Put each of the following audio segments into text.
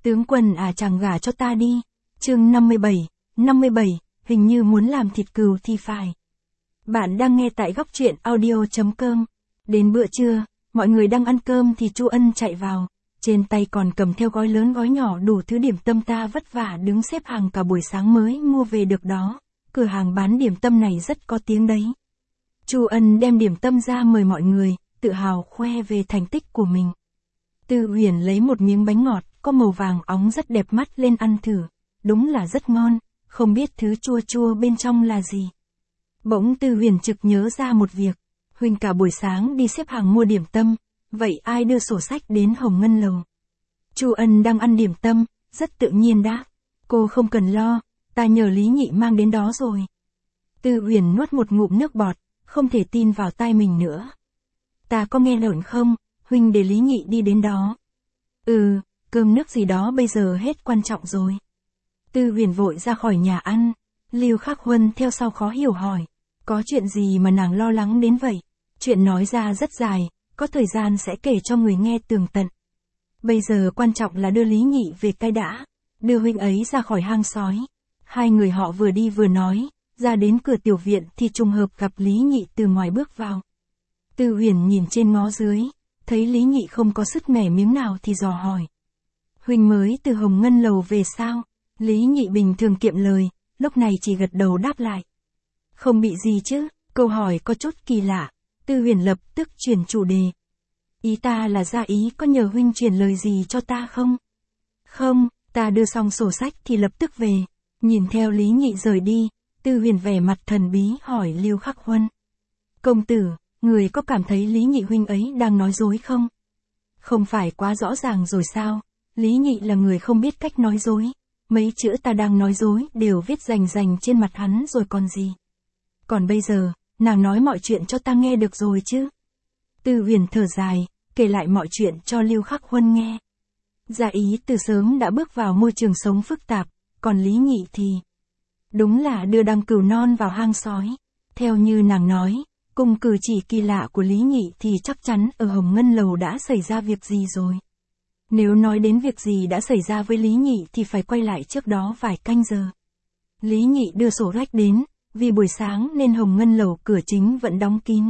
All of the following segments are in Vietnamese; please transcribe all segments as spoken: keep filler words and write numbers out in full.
Tướng quân à chàng gả cho ta đi. Chương năm mươi bảy, năm mươi bảy, hình như muốn làm thịt cừu thì phải. Bạn đang nghe tại góc truyện audio chấm com. Đến bữa trưa, mọi người đang ăn cơm thì Chu Ân chạy vào, trên tay còn cầm theo gói lớn gói nhỏ đủ thứ điểm tâm ta vất vả đứng xếp hàng cả buổi sáng mới mua về được đó. Cửa hàng bán điểm tâm này rất có tiếng đấy. Chu Ân đem điểm tâm ra mời mọi người, tự hào khoe về thành tích của mình. Tư Huyền lấy một miếng bánh ngọt, có màu vàng óng rất đẹp mắt lên ăn thử. Đúng là rất ngon, không biết thứ chua chua bên trong là gì. Bỗng Tư Huyền trực nhớ ra một việc. Huynh cả buổi sáng đi xếp hàng mua điểm tâm, vậy ai đưa sổ sách đến Hồng Ngân Lầu? Chu Ân đang ăn điểm tâm, rất tự nhiên đáp. Cô không cần lo, ta nhờ Lý Nhị mang đến đó rồi. Tư Huyền nuốt một ngụm nước bọt, không thể tin vào tai mình nữa. Ta có nghe lộn không, Huynh để Lý Nhị đi đến đó. Ừ, cơm nước gì đó bây giờ hết quan trọng rồi. Tư Huyền vội ra khỏi nhà ăn, Lưu Khắc Huân theo sau khó hiểu hỏi. Có chuyện gì mà nàng lo lắng đến vậy? Chuyện nói ra rất dài, có thời gian sẽ kể cho người nghe tường tận. Bây giờ quan trọng là đưa Lý Nhị về cái đã, đưa huynh ấy ra khỏi hang sói. Hai người họ vừa đi vừa nói, ra đến cửa tiểu viện thì trùng hợp gặp Lý Nhị từ ngoài bước vào. Tư Huyền nhìn trên ngó dưới, thấy Lý Nhị không có sứt mẻ miếng nào thì dò hỏi. Huynh mới từ Hồng Ngân Lầu về sao? Lý Nhị bình thường kiệm lời, lúc này chỉ gật đầu đáp lại. Không bị gì chứ, câu hỏi có chút kỳ lạ. Tư Huyền lập tức chuyển chủ đề. Ý ta là Gia Ý có nhờ huynh truyền lời gì cho ta không? Không, ta đưa xong sổ sách thì lập tức về. Nhìn theo Lý Nhị rời đi, Tư Huyền vẻ mặt thần bí hỏi Lưu Khắc Huân. Công tử, người có cảm thấy Lý Nhị huynh ấy đang nói dối không? Không phải quá rõ ràng rồi sao? Lý Nhị là người không biết cách nói dối. Mấy chữ ta đang nói dối đều viết rành rành trên mặt hắn rồi còn gì. Còn bây giờ, nàng nói mọi chuyện cho ta nghe được rồi chứ? Tư Huyền thở dài, kể lại mọi chuyện cho Lưu Khắc Huân nghe. Gia Ý từ sớm đã bước vào môi trường sống phức tạp, còn Lý Nhị thì... Đúng là đưa đăng cừu non vào hang sói. Theo như nàng nói, cùng cử chỉ kỳ lạ của Lý Nhị thì chắc chắn ở Hồng Ngân Lầu đã xảy ra việc gì rồi. Nếu nói đến việc gì đã xảy ra với Lý Nhị thì phải quay lại trước đó vài canh giờ. Lý Nhị đưa sổ sách đến, vì buổi sáng nên Hồng Ngân Lầu cửa chính vẫn đóng kín.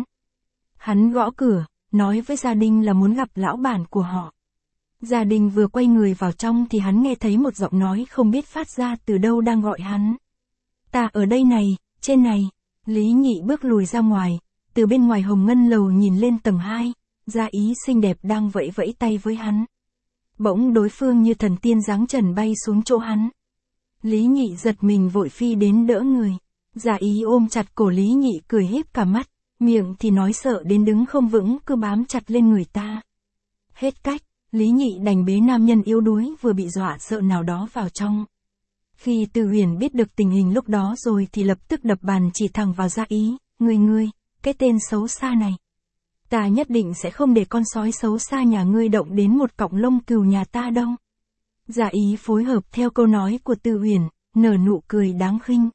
Hắn gõ cửa, nói với gia đình là muốn gặp lão bản của họ. Gia đình vừa quay người vào trong thì hắn nghe thấy một giọng nói không biết phát ra từ đâu đang gọi hắn. Ta ở đây này, trên này. Lý Nhị bước lùi ra ngoài, từ bên ngoài Hồng Ngân Lầu nhìn lên tầng hai, Gia Ý xinh đẹp đang vẫy vẫy tay với hắn. Bỗng đối phương như thần tiên giáng trần bay xuống chỗ hắn. Lý Nhị giật mình vội phi đến đỡ người. Gia Ý ôm chặt cổ Lý Nhị cười híp cả mắt, miệng thì nói sợ đến đứng không vững cứ bám chặt lên người ta. Hết cách, Lý Nhị đành bế nam nhân yếu đuối vừa bị dọa sợ nào đó vào trong. Khi Tư Huyền biết được tình hình lúc đó rồi thì lập tức đập bàn chỉ thẳng vào Gia Ý. Ngươi ngươi, cái tên xấu xa này. Ta nhất định sẽ không để con sói xấu xa nhà ngươi động đến một cọng lông cừu nhà ta đâu. Gia Ý phối hợp theo câu nói của Tư Huyền, nở nụ cười đáng khinh.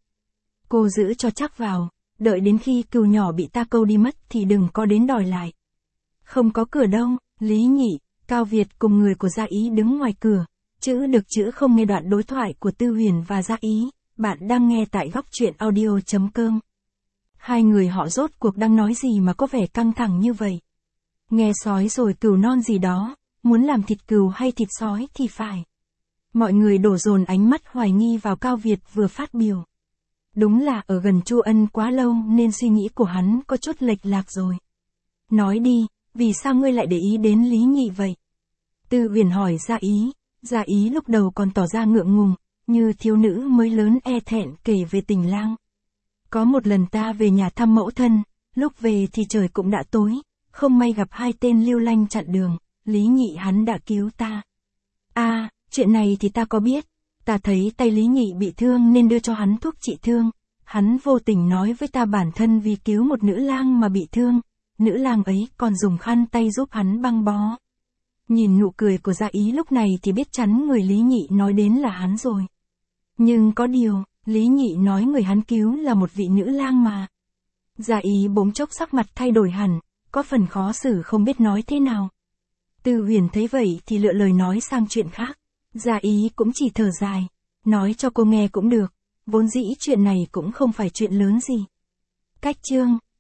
Cô giữ cho chắc vào, đợi đến khi cừu nhỏ bị ta câu đi mất thì đừng có đến đòi lại. Không có cửa đâu, Lý Nhị, Cao Việt cùng người của Gia Ý đứng ngoài cửa, chữ được chữ không nghe đoạn đối thoại của Tư Huyền và Gia Ý. Bạn đang nghe tại góc truyện audio chấm com. Hai người họ rốt cuộc đang nói gì mà có vẻ căng thẳng như vậy? Nghe sói rồi cừu non gì đó, muốn làm thịt cừu hay thịt sói thì phải. Mọi người đổ dồn ánh mắt hoài nghi vào Cao Việt vừa phát biểu. Đúng là ở gần Chu Ân quá lâu nên suy nghĩ của hắn có chút lệch lạc rồi. Nói đi, vì sao ngươi lại để ý đến Lý Nhị vậy? Tư Huyền hỏi Gia Ý. Gia Ý lúc đầu còn tỏ ra ngượng ngùng, như thiếu nữ mới lớn e thẹn kể về tình lang. Có một lần ta về nhà thăm mẫu thân, lúc về thì trời cũng đã tối, không may gặp hai tên lưu lanh chặn đường, Lý Nhị hắn đã cứu ta. À, chuyện này thì ta có biết, ta thấy tay Lý Nhị bị thương nên đưa cho hắn thuốc trị thương, hắn vô tình nói với ta bản thân vì cứu một nữ lang mà bị thương, nữ lang ấy còn dùng khăn tay giúp hắn băng bó. Nhìn nụ cười của Gia Ý lúc này thì biết chắn người Lý Nhị nói đến là hắn rồi. Nhưng có điều, Lý Nhị nói người hắn cứu là một vị nữ lang mà. Gia Ý bỗng chốc sắc mặt thay đổi hẳn, có phần khó xử không biết nói thế nào. Tư Huyền thấy vậy thì lựa lời nói sang chuyện khác. Gia Ý cũng chỉ thở dài. Nói cho cô nghe cũng được. Vốn dĩ chuyện này cũng không phải chuyện lớn gì. Cách chương.